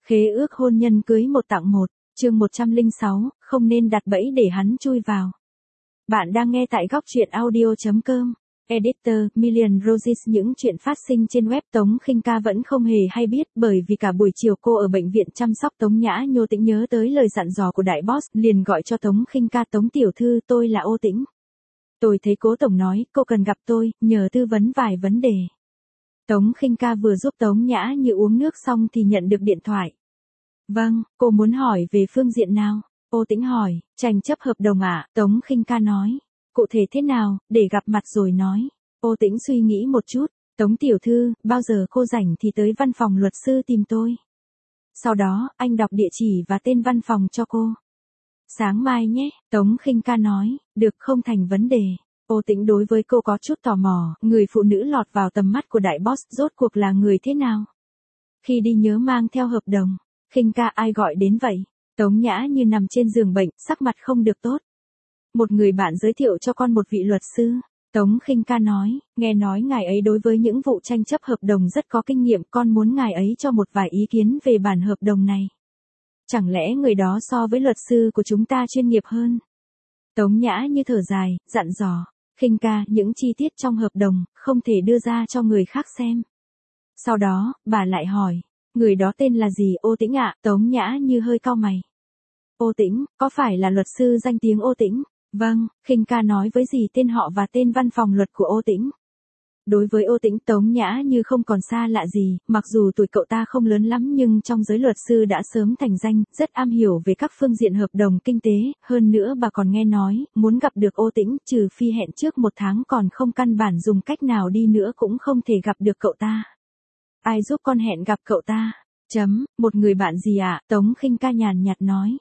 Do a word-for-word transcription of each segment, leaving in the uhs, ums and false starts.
Khế ước hôn nhân cưới một tặng một, chương một trăm lẻ sáu, không nên đặt bẫy để hắn chui vào. Bạn đang nghe tại góc truyện audio chấm com. Editor, Million Roses. Những chuyện phát sinh trên web Tống Khinh Ca vẫn không hề hay biết, bởi vì cả buổi chiều cô ở bệnh viện chăm sóc Tống Nhã Nhô Tĩnh nhớ tới lời dặn dò của đại boss, liền gọi cho Tống Khinh Ca. Tống tiểu thư, tôi là Ô Tĩnh. Tôi thấy cố tổng nói, cô cần gặp tôi, nhờ tư vấn vài vấn đề. Tống Khinh Ca vừa giúp Tống Nhã Như uống nước xong thì nhận được điện thoại. Vâng, cô muốn hỏi về phương diện nào? Ô Tĩnh hỏi. Tranh chấp hợp đồng ạ, à? Tống Khinh Ca nói. Cụ thể thế nào, để gặp mặt rồi nói. Ô Tĩnh suy nghĩ một chút. Tống tiểu thư, bao giờ cô rảnh thì tới văn phòng luật sư tìm tôi. Sau đó, anh đọc địa chỉ và tên văn phòng cho cô. Sáng mai nhé, Tống Khinh Ca nói. Được, không thành vấn đề. Ô Tĩnh đối với cô có chút tò mò, người phụ nữ lọt vào tầm mắt của đại boss rốt cuộc là người thế nào? Khi đi nhớ mang theo hợp đồng. Khinh Ca, ai gọi đến vậy? Tống Nhã Như nằm trên giường bệnh, sắc mặt không được tốt. Một người bạn giới thiệu cho con một vị luật sư. Tống Khinh Ca nói, nghe nói ngài ấy đối với những vụ tranh chấp hợp đồng rất có kinh nghiệm, con muốn ngài ấy cho một vài ý kiến về bản hợp đồng này. Chẳng lẽ người đó so với luật sư của chúng ta chuyên nghiệp hơn? Tống Nhã Như thở dài, dặn dò, Khinh Ca, những chi tiết trong hợp đồng, không thể đưa ra cho người khác xem. Sau đó, bà lại hỏi, người đó tên là gì? Ô Tĩnh ạ. Tống Nhã Như hơi cau mày. Ô Tĩnh, có phải là luật sư danh tiếng Ô Tĩnh? Vâng, Khinh Ca nói với gì tên họ và tên văn phòng luật của Ô Tĩnh. Đối với Ô Tĩnh, Tống Nhã Như không còn xa lạ gì, mặc dù tuổi cậu ta không lớn lắm nhưng trong giới luật sư đã sớm thành danh, rất am hiểu về các phương diện hợp đồng kinh tế, hơn nữa bà còn nghe nói, muốn gặp được Ô Tĩnh, trừ phi hẹn trước một tháng còn không căn bản dùng cách nào đi nữa cũng không thể gặp được cậu ta. Ai giúp con hẹn gặp cậu ta? Chấm, một người bạn gì ạ? À? Tống Khinh Ca nhàn nhạt nói.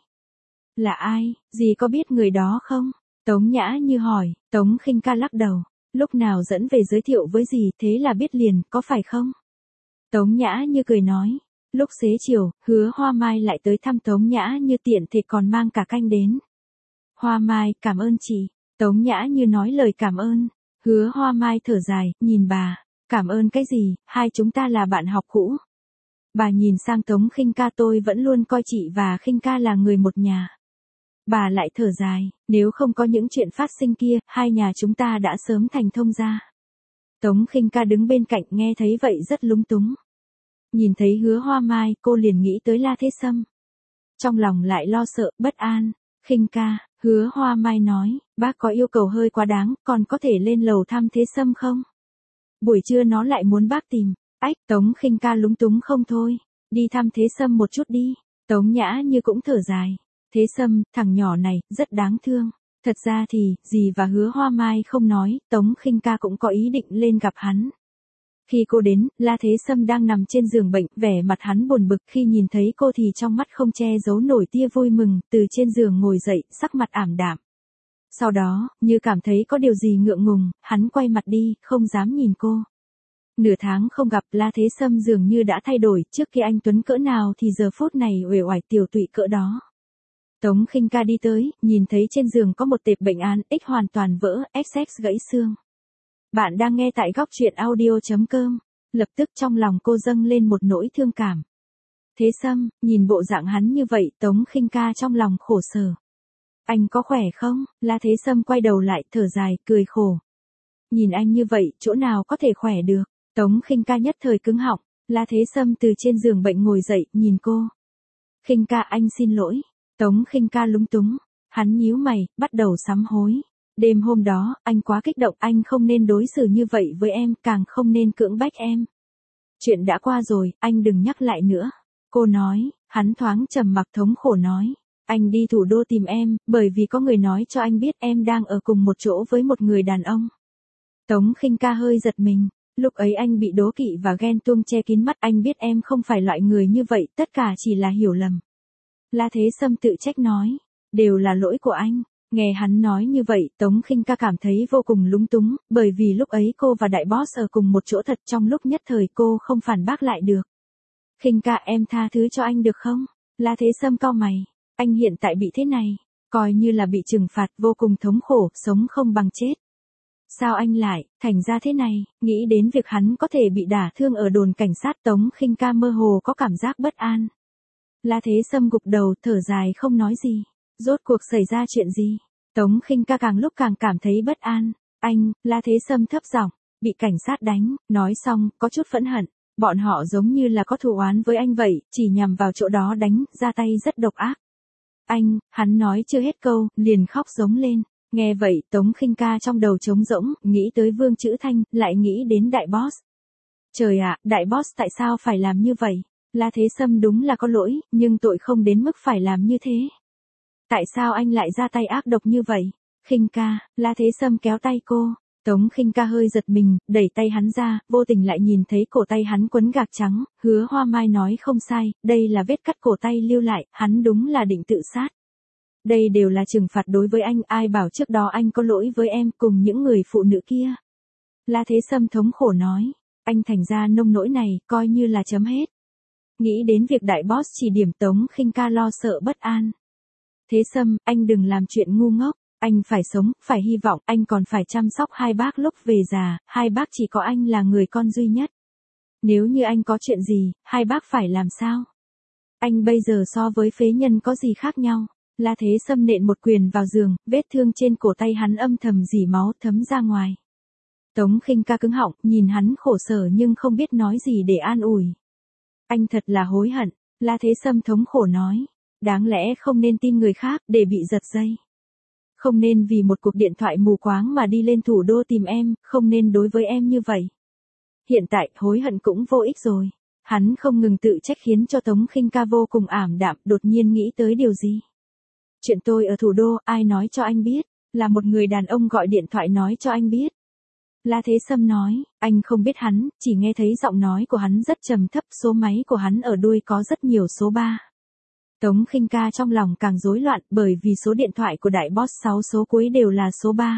Là ai, dì có biết người đó không? Tống Nhã Như hỏi. Tống Khinh Ca lắc đầu. Lúc nào dẫn về giới thiệu với dì, thế là biết liền, có phải không? Tống Nhã Như cười nói. Lúc xế chiều, Hứa Hoa Mai lại tới thăm Tống Nhã Như, tiện thể còn mang cả canh đến. Hoa Mai, cảm ơn chị. Tống Nhã Như nói lời cảm ơn. Hứa Hoa Mai thở dài, nhìn bà. Cảm ơn cái gì, hai chúng ta là bạn học cũ. Bà nhìn sang Tống Khinh Ca, tôi vẫn luôn coi chị và Khinh Ca là người một nhà. Bà lại thở dài, nếu không có những chuyện phát sinh kia, hai nhà chúng ta đã sớm thành thông gia. Tống Khinh Ca đứng bên cạnh nghe thấy vậy rất lúng túng. Nhìn thấy Hứa Hoa Mai, cô liền nghĩ tới La Thế Sâm. Trong lòng lại lo sợ, bất an. Khinh Ca, Hứa Hoa Mai nói, bác có yêu cầu hơi quá đáng, còn có thể lên lầu thăm Thế Sâm không? Buổi trưa nó lại muốn bác tìm. Ách, Tống Khinh Ca lúng túng không thôi. Đi thăm Thế Sâm một chút đi. Tống Nhã Như cũng thở dài. Thế Sâm, thằng nhỏ này, rất đáng thương. Thật ra thì, dì và Hứa Hoa Mai không nói, Tống Khinh Ca cũng có ý định lên gặp hắn. Khi cô đến, La Thế Sâm đang nằm trên giường bệnh, vẻ mặt hắn buồn bực, khi nhìn thấy cô thì trong mắt không che giấu nổi tia vui mừng, từ trên giường ngồi dậy, sắc mặt ảm đạm. Sau đó, như cảm thấy có điều gì ngượng ngùng, hắn quay mặt đi, không dám nhìn cô. Nửa tháng không gặp, La Thế Sâm dường như đã thay đổi, trước kia anh tuấn cỡ nào thì giờ phút này uể oải tiểu tụy cỡ đó. Tống Khinh Ca đi tới, nhìn thấy trên giường có một tệp bệnh án, X hoàn toàn vỡ, X gãy xương. Bạn đang nghe tại góc truyện audio chấm com. Lập tức trong lòng cô dâng lên một nỗi thương cảm. Thế Sâm, nhìn bộ dạng hắn như vậy, Tống Khinh Ca trong lòng khổ sở. Anh có khỏe không? La Thế Sâm quay đầu lại, thở dài, cười khổ. Nhìn anh như vậy, chỗ nào có thể khỏe được? Tống Khinh Ca nhất thời cứng họng. La Thế Sâm từ trên giường bệnh ngồi dậy, nhìn cô. Khinh Ca, anh xin lỗi. Tống Khinh Ca lúng túng. Hắn nhíu mày, bắt đầu sám hối. Đêm hôm đó, anh quá kích động, anh không nên đối xử như vậy với em, càng không nên cưỡng bách em. Chuyện đã qua rồi, anh đừng nhắc lại nữa. Cô nói. Hắn thoáng trầm mặc, thống khổ nói. Anh đi thủ đô tìm em, bởi vì có người nói cho anh biết em đang ở cùng một chỗ với một người đàn ông. Tống Khinh Ca hơi giật mình. Lúc ấy anh bị đố kỵ và ghen tuông che kín mắt, anh biết em không phải loại người như vậy, tất cả chỉ là hiểu lầm. La Thế Sâm tự trách nói, đều là lỗi của anh. Nghe hắn nói như vậy, Tống Khinh Ca cảm thấy vô cùng lúng túng, bởi vì lúc ấy cô và đại boss ở cùng một chỗ thật, trong lúc nhất thời cô không phản bác lại được. Khinh Ca, em tha thứ cho anh được không? La Thế Sâm cau mày, anh hiện tại bị thế này, coi như là bị trừng phạt, vô cùng thống khổ, sống không bằng chết. Sao anh lại, thành ra thế này, nghĩ đến việc hắn có thể bị đả thương ở đồn cảnh sát, Tống Khinh Ca mơ hồ có cảm giác bất an. La Thế Sâm gục đầu, thở dài không nói gì. Rốt cuộc xảy ra chuyện gì? Tống Khinh Ca càng lúc càng cảm thấy bất an. Anh, La Thế Sâm thấp giọng, bị cảnh sát đánh, nói xong, có chút phẫn hận. Bọn họ giống như là có thù oán với anh vậy, chỉ nhằm vào chỗ đó đánh, ra tay rất độc ác. Anh, hắn nói chưa hết câu, liền khóc giống lên. Nghe vậy, Tống Khinh Ca trong đầu trống rỗng, nghĩ tới Vương Chữ Thanh, lại nghĩ đến đại boss. Trời ạ, đại boss tại sao phải làm như vậy? La Thế Sâm đúng là có lỗi, nhưng tội không đến mức phải làm như thế. Tại sao anh lại ra tay ác độc như vậy? Khinh Ca, La Thế Sâm kéo tay cô. Tống Khinh Ca hơi giật mình, đẩy tay hắn ra, vô tình lại nhìn thấy cổ tay hắn quấn gạc trắng, Hứa Hoa Mai nói không sai, đây là vết cắt cổ tay lưu lại, hắn đúng là định tự sát. Đây đều là trừng phạt đối với anh, ai bảo trước đó anh có lỗi với em cùng những người phụ nữ kia. La Thế Sâm thống khổ nói, anh thành ra nông nỗi này, coi như là chấm hết. Nghĩ đến việc đại boss chỉ điểm Tống Khinh Ca lo sợ bất an. Thế Sâm, anh đừng làm chuyện ngu ngốc, anh phải sống, phải hy vọng, anh còn phải chăm sóc hai bác lúc về già, hai bác chỉ có anh là người con duy nhất. Nếu như anh có chuyện gì, hai bác phải làm sao? Anh bây giờ so với phế nhân có gì khác nhau? La Thế Sâm nện một quyền vào giường, vết thương trên cổ tay hắn âm thầm rỉ máu thấm ra ngoài. Tống Khinh Ca cứng họng, nhìn hắn khổ sở nhưng không biết nói gì để an ủi. Anh thật là hối hận, La Thế Sâm thống khổ nói. Đáng lẽ không nên tin người khác để bị giật dây. Không nên vì một cuộc điện thoại mù quáng mà đi lên thủ đô tìm em, không nên đối với em như vậy. Hiện tại hối hận cũng vô ích rồi. Hắn không ngừng tự trách khiến cho Tống Khinh Ca vô cùng ảm đạm, đột nhiên nghĩ tới điều gì. Chuyện tôi ở thủ đô, ai nói cho anh biết? Là một người đàn ông gọi điện thoại nói cho anh biết. La Thế Sâm nói, anh không biết hắn, chỉ nghe thấy giọng nói của hắn rất trầm thấp, số máy của hắn ở đuôi có rất nhiều số ba. Tống Khinh Ca trong lòng càng rối loạn bởi vì số điện thoại của đại boss sáu số cuối đều là số ba.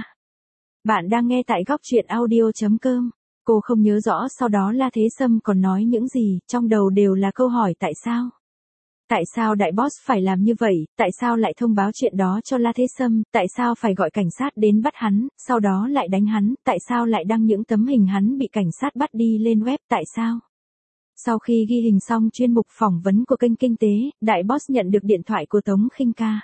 Bạn đang nghe tại góc truyện audio chấm com. Cô không nhớ rõ sau đó La Thế Sâm còn nói những gì, trong đầu đều là câu hỏi tại sao. Tại sao đại boss phải làm như vậy, tại sao lại thông báo chuyện đó cho La Thế Sâm, tại sao phải gọi cảnh sát đến bắt hắn, sau đó lại đánh hắn, tại sao lại đăng những tấm hình hắn bị cảnh sát bắt đi lên web, tại sao? Sau khi ghi hình xong chuyên mục phỏng vấn của kênh Kinh tế, đại boss nhận được điện thoại của Tống Khinh Ca.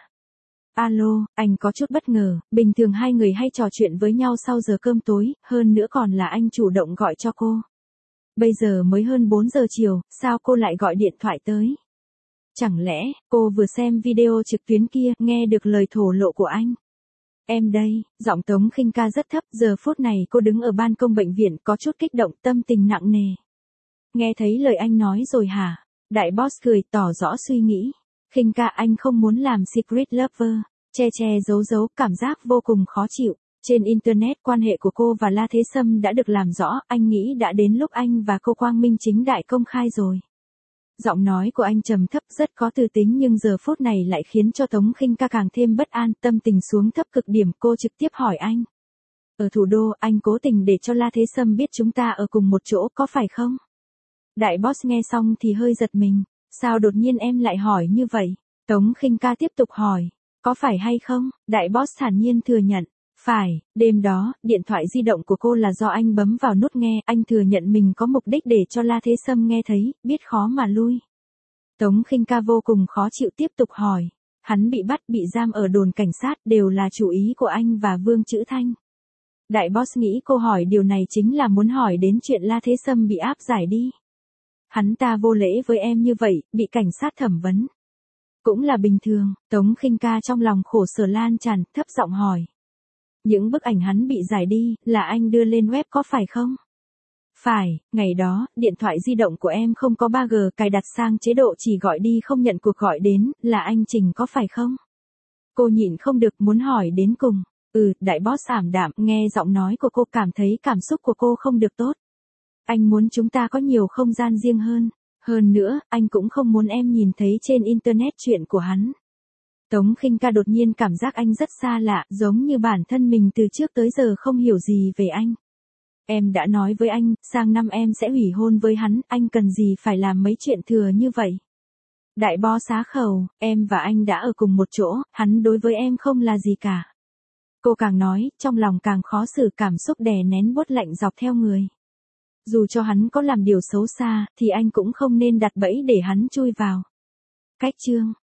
Alo, anh có chút bất ngờ, bình thường hai người hay trò chuyện với nhau sau giờ cơm tối, hơn nữa còn là anh chủ động gọi cho cô. Bây giờ mới hơn bốn giờ chiều, sao cô lại gọi điện thoại tới? Chẳng lẽ, cô vừa xem video trực tuyến kia, nghe được lời thổ lộ của anh? Em đây, giọng Tống Khinh Ca rất thấp, giờ phút này cô đứng ở ban công bệnh viện có chút kích động, tâm tình nặng nề. Nghe thấy lời anh nói rồi hả? Đại boss cười tỏ rõ suy nghĩ. Khinh Ca, anh không muốn làm secret lover, che che giấu giấu, cảm giác vô cùng khó chịu. Trên internet quan hệ của cô và La Thế Sâm đã được làm rõ, anh nghĩ đã đến lúc anh và cô quang minh chính đại công khai rồi. Giọng nói của anh trầm thấp rất có tư tính nhưng giờ phút này lại khiến cho Tống Khinh Ca càng thêm bất an, tâm tình xuống thấp cực điểm, cô trực tiếp hỏi anh. Ở thủ đô, anh cố tình để cho La Thế Sâm biết chúng ta ở cùng một chỗ, có phải không? Đại boss nghe xong thì hơi giật mình, sao đột nhiên em lại hỏi như vậy? Tống Khinh Ca tiếp tục hỏi, có phải hay không? Đại boss thản nhiên thừa nhận, phải, đêm đó, điện thoại di động của cô là do anh bấm vào nút nghe, anh thừa nhận mình có mục đích để cho La Thế Sâm nghe thấy, biết khó mà lui. Tống Khinh Ca vô cùng khó chịu tiếp tục hỏi, hắn bị bắt, bị giam ở đồn cảnh sát đều là chủ ý của anh và Vương Chữ Thanh. Đại boss nghĩ cô hỏi điều này chính là muốn hỏi đến chuyện La Thế Sâm bị áp giải đi. Hắn ta vô lễ với em như vậy, bị cảnh sát thẩm vấn. Cũng là bình thường, Tống Khinh Ca trong lòng khổ sở lan tràn, thấp giọng hỏi. Những bức ảnh hắn bị giải đi, là anh đưa lên web có phải không? Phải, ngày đó, điện thoại di động của em không có ba G cài đặt sang chế độ chỉ gọi đi không nhận cuộc gọi đến, là anh Trình có phải không? Cô nhịn không được muốn hỏi đến cùng. Ừ, đại boss ảm đạm, nghe giọng nói của cô cảm thấy cảm xúc của cô không được tốt. Anh muốn chúng ta có nhiều không gian riêng hơn. Hơn nữa, anh cũng không muốn em nhìn thấy trên internet chuyện của hắn. Tống Khinh Ca đột nhiên cảm giác anh rất xa lạ, giống như bản thân mình từ trước tới giờ không hiểu gì về anh. Em đã nói với anh, sang năm em sẽ hủy hôn với hắn, anh cần gì phải làm mấy chuyện thừa như vậy. Đại boss xá khẩu, em và anh đã ở cùng một chỗ, hắn đối với em không là gì cả. Cô càng nói, trong lòng càng khó xử, cảm xúc đè nén buốt lạnh dọc theo người. Dù cho hắn có làm điều xấu xa, thì anh cũng không nên đặt bẫy để hắn chui vào. Cách chương